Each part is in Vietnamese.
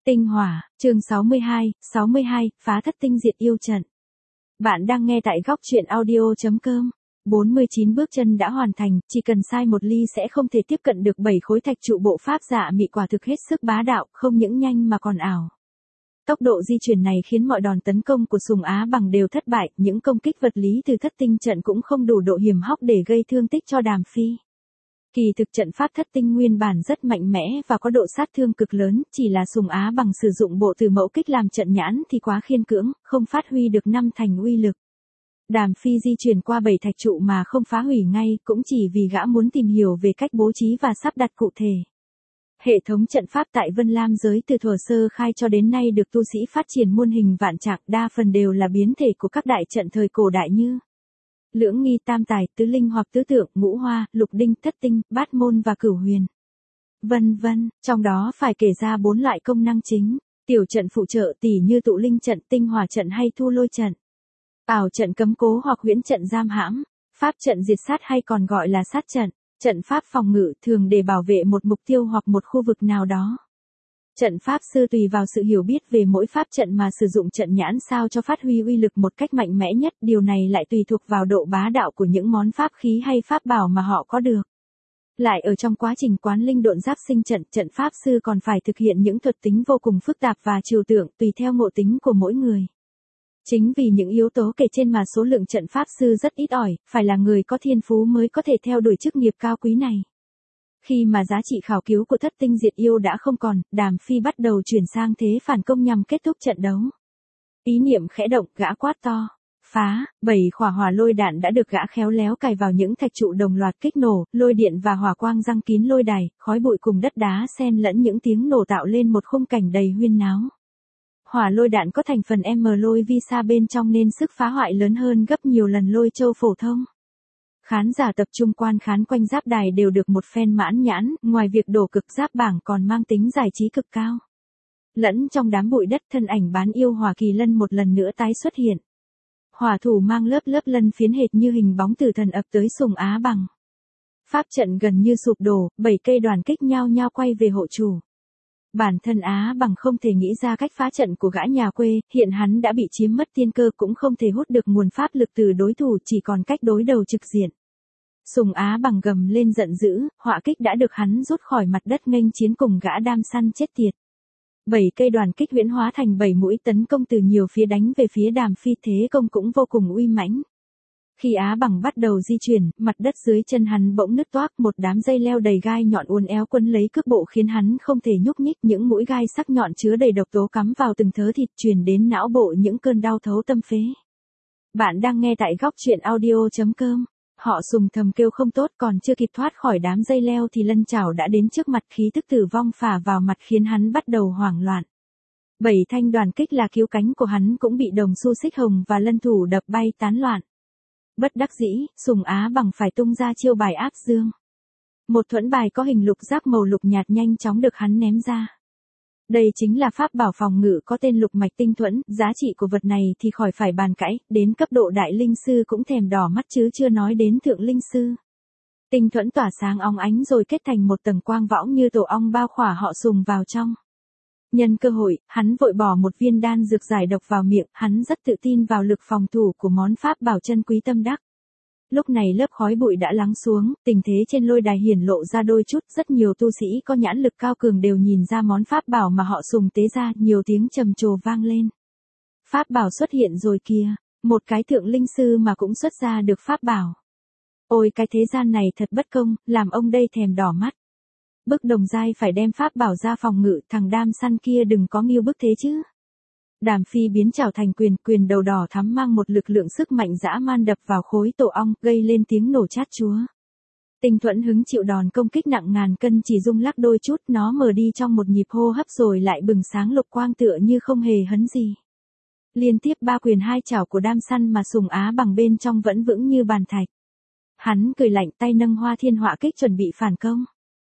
Tinh hỏa, chương 62, phá thất tinh diệt yêu trận. Bạn đang nghe tại góc truyện audio.com. 49 bước chân đã hoàn thành, chỉ cần sai một ly sẽ không thể tiếp cận được 7 khối thạch trụ bộ pháp dạ mị quả thực hết sức bá đạo, không những nhanh mà còn ảo. Tốc độ di chuyển này khiến mọi đòn tấn công của Sùng Á Bằng đều thất bại, những công kích vật lý từ thất tinh trận cũng không đủ độ hiểm hóc để gây thương tích cho Đàm Phi. Kỳ thực trận pháp thất tinh nguyên bản rất mạnh mẽ và có độ sát thương cực lớn, chỉ là Sùng Á Bằng sử dụng bộ từ mẫu kích làm trận nhãn thì quá khiên cưỡng, không phát huy được năm thành uy lực. Đàm Phi di chuyển qua 7 thạch trụ mà không phá hủy ngay, cũng chỉ vì gã muốn tìm hiểu về cách bố trí và sắp đặt cụ thể. Hệ thống trận pháp tại Vân Lam giới từ thuở sơ khai cho đến nay được tu sĩ phát triển muôn hình vạn trạng, đa phần đều là biến thể của các đại trận thời cổ đại như Lưỡng Nghi, Tam Tài, Tứ Linh hoặc Tứ Tượng, Ngũ Hoa, Lục Đinh, Thất Tinh, Bát Môn và Cửu Huyền. Vân vân, trong đó phải kể ra 4 loại công năng chính, tiểu trận phụ trợ tỉ như tụ linh trận, tinh hỏa trận hay thu lôi trận. Ảo trận cấm cố hoặc huyễn trận giam hãm, pháp trận diệt sát hay còn gọi là sát trận, trận pháp phòng ngự thường để bảo vệ một mục tiêu hoặc một khu vực nào đó. Trận pháp sư tùy vào sự hiểu biết về mỗi pháp trận mà sử dụng trận nhãn sao cho phát huy uy lực một cách mạnh mẽ nhất, điều này lại tùy thuộc vào độ bá đạo của những món pháp khí hay pháp bảo mà họ có được. Lại ở trong quá trình quán linh độn giáp sinh trận, trận pháp sư còn phải thực hiện những thuật tính vô cùng phức tạp và trừu tượng tùy theo ngộ tính của mỗi người. Chính vì những yếu tố kể trên mà số lượng trận pháp sư rất ít ỏi, phải là người có thiên phú mới có thể theo đuổi chức nghiệp cao quý này. Khi mà giá trị khảo cứu của thất tinh diệt yêu đã không còn, Đàm Phi bắt đầu chuyển sang thế phản công nhằm kết thúc trận đấu. Ý niệm khẽ động, gã quát to. Phá, 7 khỏa hỏa lôi đạn đã được gã khéo léo cài vào những thạch trụ đồng loạt kích nổ, lôi điện và hỏa quang răng kín lôi đài, khói bụi cùng đất đá xen lẫn những tiếng nổ tạo lên một khung cảnh đầy huyên náo. Hỏa lôi đạn có thành phần M lôi vi sa bên trong nên sức phá hoại lớn hơn gấp nhiều lần lôi châu phổ thông. Khán giả tập trung quan khán quanh giáp đài đều được một phen mãn nhãn, ngoài việc đổ cực giáp bảng còn mang tính giải trí cực cao. Lẫn trong đám bụi đất, thân ảnh bán yêu hỏa kỳ lân một lần nữa tái xuất hiện. Hỏa thủ mang lớp lân phiến hệt như hình bóng tử thần ập tới Sùng Á Bằng. Pháp trận gần như sụp đổ, 7 cây đoàn kích nhao nhao quay về hộ chủ. Bản thân Á Bằng không thể nghĩ ra cách phá trận của gã nhà quê, hiện hắn đã bị chiếm mất tiên cơ cũng không thể hút được nguồn pháp lực từ đối thủ, chỉ còn cách đối đầu trực diện. Sùng Á Bằng gầm lên giận dữ, hỏa kích đã được hắn rút khỏi mặt đất nghênh chiến cùng gã đam săn chết tiệt. 7 cây đoàn kích huyễn hóa thành 7 mũi tấn công từ nhiều phía đánh về phía Đàm Phi, thế công cũng vô cùng uy mãnh. Khi Á Bằng bắt đầu di chuyển, mặt đất dưới chân hắn bỗng nứt toác, một đám dây leo đầy gai nhọn uốn éo quấn lấy cước bộ khiến hắn không thể nhúc nhích, những mũi gai sắc nhọn chứa đầy độc tố cắm vào từng thớ thịt truyền đến não bộ những cơn đau thấu tâm phế. Bạn đang nghe tại góc truyện audio.com. Họ Sùng thầm kêu không tốt, còn chưa kịp thoát khỏi đám dây leo thì Lân Chảo đã đến trước mặt, khí tức tử vong phả vào mặt khiến hắn bắt đầu hoảng loạn. 7 thanh đoàn kích là cứu cánh của hắn cũng bị đồng xu xích hồng và lân thủ đập bay tán loạn. Bất đắc dĩ, Sùng Á Bằng phải tung ra chiêu bài áp dương. Một thuẫn bài có hình lục giác màu lục nhạt nhanh chóng được hắn ném ra. Đây chính là pháp bảo phòng ngự có tên lục mạch tinh thuẫn, giá trị của vật này thì khỏi phải bàn cãi, đến cấp độ đại linh sư cũng thèm đỏ mắt chứ chưa nói đến thượng linh sư. Tinh thuẫn tỏa sáng óng ánh rồi kết thành một tầng quang võng như tổ ong bao khỏa họ Sùng vào trong. Nhân cơ hội, hắn vội bỏ một viên đan dược giải độc vào miệng, hắn rất tự tin vào lực phòng thủ của món pháp bảo chân quý tâm đắc. Lúc này lớp khói bụi đã lắng xuống, tình thế trên lôi đài hiển lộ ra đôi chút, rất nhiều tu sĩ có nhãn lực cao cường đều nhìn ra món pháp bảo mà họ Sùng tế ra, nhiều tiếng trầm trồ vang lên. Pháp bảo xuất hiện rồi kìa, một cái thượng linh sư mà cũng xuất ra được pháp bảo. Ôi cái thế gian này thật bất công, làm ông đây thèm đỏ mắt. Bức đồng giai phải đem pháp bảo ra phòng ngự, thằng đam săn kia đừng có nghiêu bức thế chứ. Đàm Phi biến trảo thành quyền đầu đỏ thắm mang một lực lượng sức mạnh dã man đập vào khối tổ ong, gây lên tiếng nổ chát chúa. Tinh thuẫn hứng chịu đòn công kích nặng ngàn cân chỉ rung lắc đôi chút, nó mờ đi trong một nhịp hô hấp rồi lại bừng sáng lục quang tựa như không hề hấn gì. Liên tiếp 3 quyền 2 chảo của đam săn mà Sùng Á Bằng bên trong vẫn vững như bàn thạch. Hắn cười lạnh, tay nâng Hoa Thiên Họa kích chuẩn bị phản công.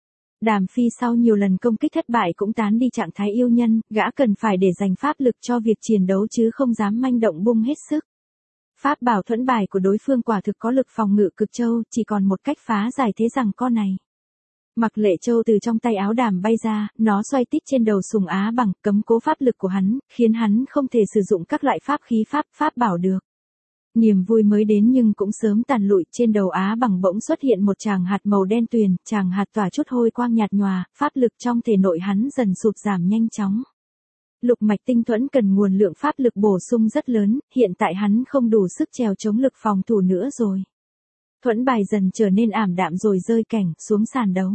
Đàm Phi sau nhiều lần công kích thất bại cũng tán đi trạng thái yêu nhân, gã cần phải để dành pháp lực cho việc chiến đấu chứ không dám manh động bung hết sức. Pháp bảo thuẫn bài của đối phương quả thực có lực phòng ngự cực châu, chỉ còn một cách phá giải thế rằng con này. Mặc Lệ Châu từ trong tay áo Đàm bay ra, nó xoay tít trên đầu Sùng Á Bằng, cấm cố pháp lực của hắn, khiến hắn không thể sử dụng các loại pháp khí pháp bảo được. Niềm vui mới đến nhưng cũng sớm tàn lụi, trên đầu Á Bằng bỗng xuất hiện một tràng hạt màu đen tuyền, tràng hạt tỏa chút hôi quang nhạt nhòa, pháp lực trong thể nội hắn dần sụt giảm nhanh chóng. Lục mạch tinh thuẫn cần nguồn lượng pháp lực bổ sung rất lớn, hiện tại hắn không đủ sức trèo chống lực phòng thủ nữa rồi. Thuẫn bài dần trở nên ảm đạm rồi rơi cảnh xuống sàn đấu.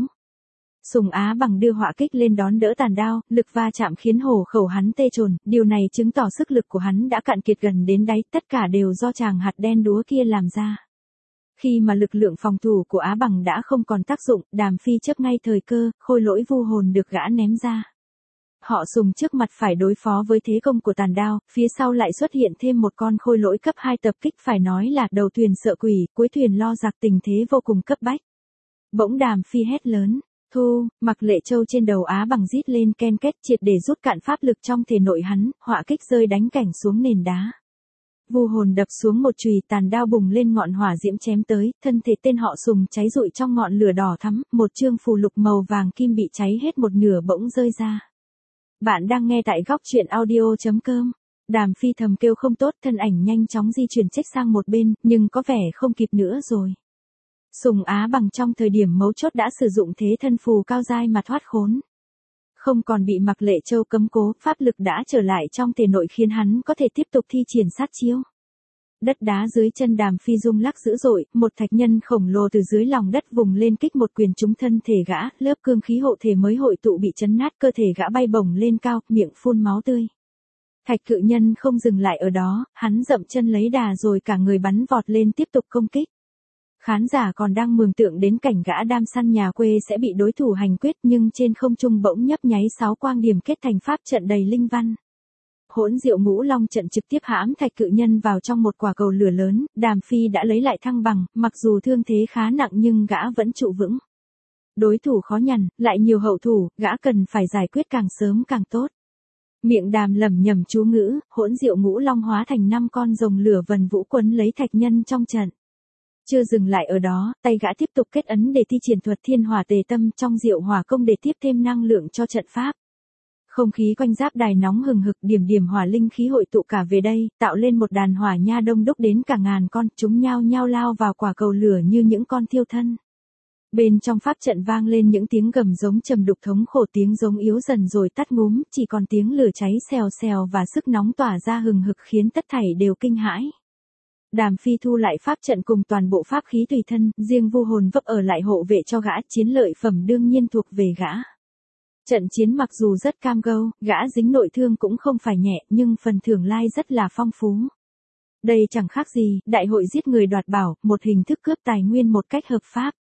Sùng Á Bằng đưa họa kích lên đón đỡ tàn đao, lực va chạm khiến hổ khẩu hắn tê trồn, điều này chứng tỏ sức lực của hắn đã cạn kiệt gần đến đáy, tất cả đều do chàng hạt đen đúa kia làm ra. Khi mà lực lượng phòng thủ của Á Bằng đã không còn tác dụng, Đàm Phi chớp ngay thời cơ, khôi lỗi vu hồn được gã ném ra. Họ Sùng trước mặt phải đối phó với thế công của tàn đao, phía sau lại xuất hiện thêm một con khôi lỗi cấp 2 tập kích, phải nói là đầu thuyền sợ quỷ, cuối thuyền lo giặc, tình thế vô cùng cấp bách. Bỗng Đàm Phi hét lớn, thu, Mặc Lệ Châu trên đầu Á Bằng rít lên ken két, triệt để rút cạn pháp lực trong thể nội hắn, họa kích rơi đánh cảnh xuống nền đá. Vu hồn đập xuống một chùy, tàn đao bùng lên ngọn hỏa diễm chém tới, thân thể tên họ Sùng cháy rụi trong ngọn lửa đỏ thắm, một chương phù lục màu vàng kim bị cháy hết một nửa bỗng rơi ra. Bạn đang nghe tại góc truyện audio.com. Đàm Phi thầm kêu không tốt, thân ảnh nhanh chóng di chuyển trách sang một bên, nhưng có vẻ không kịp nữa rồi. Sùng Á Bằng trong thời điểm mấu chốt đã sử dụng thế thân phù cao giai mà thoát khốn. Không còn bị Mặc Lệ Châu cấm cố, pháp lực đã trở lại trong thể nội khiến hắn có thể tiếp tục thi triển sát chiêu. Đất đá dưới chân Đàm Phi rung lắc dữ dội, một thạch nhân khổng lồ từ dưới lòng đất vùng lên kích một quyền trúng thân thể gã, lớp cương khí hộ thể mới hội tụ bị chấn nát, cơ thể gã bay bổng lên cao, miệng phun máu tươi. Thạch cự nhân không dừng lại ở đó, hắn dậm chân lấy đà rồi cả người bắn vọt lên tiếp tục công kích. Khán giả còn đang mường tượng đến cảnh gã đam săn nhà quê sẽ bị đối thủ hành quyết, nhưng trên không trung bỗng nhấp nháy 6 quang điểm kết thành pháp trận đầy linh văn. Hỗn Diệu Ngũ Long trận trực tiếp hãm thạch cự nhân vào trong một quả cầu lửa lớn, Đàm Phi đã lấy lại thăng bằng, mặc dù thương thế khá nặng nhưng gã vẫn trụ vững. Đối thủ khó nhằn, lại nhiều hậu thủ, gã cần phải giải quyết càng sớm càng tốt. Miệng Đàm lẩm nhẩm chú ngữ, Hỗn Diệu Ngũ Long hóa thành 5 con rồng lửa vần vũ quấn lấy thạch nhân trong trận. Chưa dừng lại ở đó, tay gã tiếp tục kết ấn để thi triển thuật Thiên Hỏa Tề Tâm trong Diệu Hỏa công để tiếp thêm năng lượng cho trận pháp. Không khí quanh giáp đài nóng hừng hực, điểm điểm hỏa linh khí hội tụ cả về đây, tạo lên một đàn hỏa nha đông đúc đến cả ngàn con, chúng nhao nhao lao vào quả cầu lửa như những con thiêu thân. Bên trong pháp trận vang lên những tiếng gầm giống trầm đục thống khổ, tiếng giống yếu dần rồi tắt ngúm, chỉ còn tiếng lửa cháy xèo xèo và sức nóng tỏa ra hừng hực khiến tất thảy đều kinh hãi. Đàm Phi thu lại pháp trận cùng toàn bộ pháp khí tùy thân, riêng vu hồn vấp ở lại hộ vệ cho gã, chiến lợi phẩm đương nhiên thuộc về gã. Trận chiến mặc dù rất cam go, gã dính nội thương cũng không phải nhẹ, nhưng phần thưởng lai rất là phong phú. Đây chẳng khác gì, đại hội giết người đoạt bảo, một hình thức cướp tài nguyên một cách hợp pháp.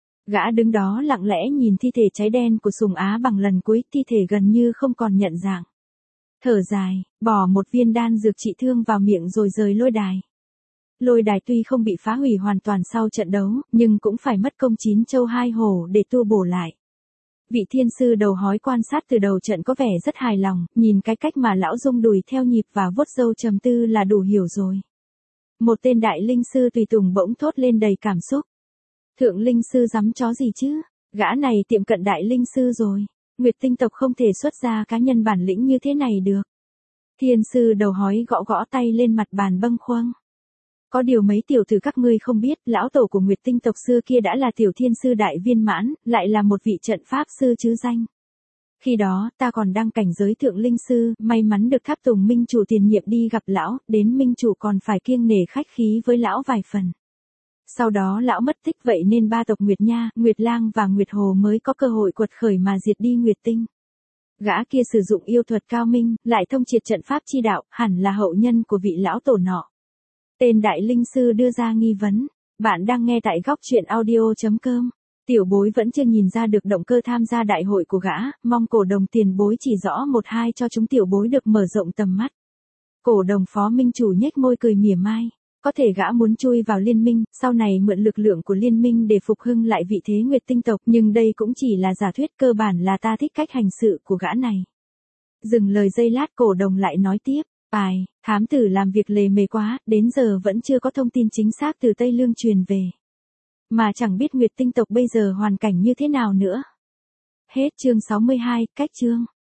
Gã đứng đó lặng lẽ nhìn thi thể cháy đen của Sùng Á Bằng lần cuối, thi thể gần như không còn nhận dạng. Thở dài, bỏ một viên đan dược trị thương vào miệng rồi rời lôi đài. Lôi đài tuy không bị phá hủy hoàn toàn sau trận đấu, nhưng cũng phải mất công 9 châu 2 hổ để tu bổ lại. Vị thiên sư đầu hói quan sát từ đầu trận có vẻ rất hài lòng, nhìn cái cách mà lão rung đùi theo nhịp và vuốt râu trầm tư là đủ hiểu rồi. Một tên đại linh sư tùy tùng bỗng thốt lên đầy cảm xúc. Thượng linh sư dám chó gì chứ, gã này tiệm cận đại linh sư rồi, Nguyệt tinh tộc không thể xuất ra cá nhân bản lĩnh như thế này được. Thiên sư đầu hói gõ gõ tay lên mặt bàn bâng khuâng. Có điều mấy tiểu tử các ngươi không biết, lão tổ của Nguyệt tinh tộc xưa kia đã là tiểu thiên sư đại viên mãn, lại là một vị trận pháp sư chứ danh. Khi đó, ta còn đang cảnh giới thượng linh sư, may mắn được tháp tùng minh chủ tiền nhiệm đi gặp lão, đến minh chủ còn phải kiêng nể khách khí với lão vài phần. Sau đó lão mất tích, vậy nên ba tộc Nguyệt Nha, Nguyệt Lang và Nguyệt Hồ mới có cơ hội quật khởi mà diệt đi Nguyệt tinh. Gã kia sử dụng yêu thuật cao minh, lại thông triệt trận pháp chi đạo, hẳn là hậu nhân của vị lão tổ nọ. Tên đại linh sư đưa ra nghi vấn. Bạn đang nghe tại góc truyện audio.com. Tiểu bối vẫn chưa nhìn ra được động cơ tham gia đại hội của gã, mong cổ đồng tiền bối chỉ rõ một hai cho chúng tiểu bối được mở rộng tầm mắt. Cổ đồng phó minh chủ nhếch môi cười mỉa mai. Có thể gã muốn chui vào liên minh, sau này mượn lực lượng của liên minh để phục hưng lại vị thế Nguyệt tinh tộc, nhưng đây cũng chỉ là giả thuyết, cơ bản là ta thích cách hành sự của gã này. Dừng lời giây lát, cổ đồng lại nói tiếp. Thám tử làm việc lề mề quá, đến giờ vẫn chưa có thông tin chính xác từ Tây Lương truyền về. Mà chẳng biết Nguyệt tinh tộc bây giờ hoàn cảnh như thế nào nữa. Hết chương 62, cách chương.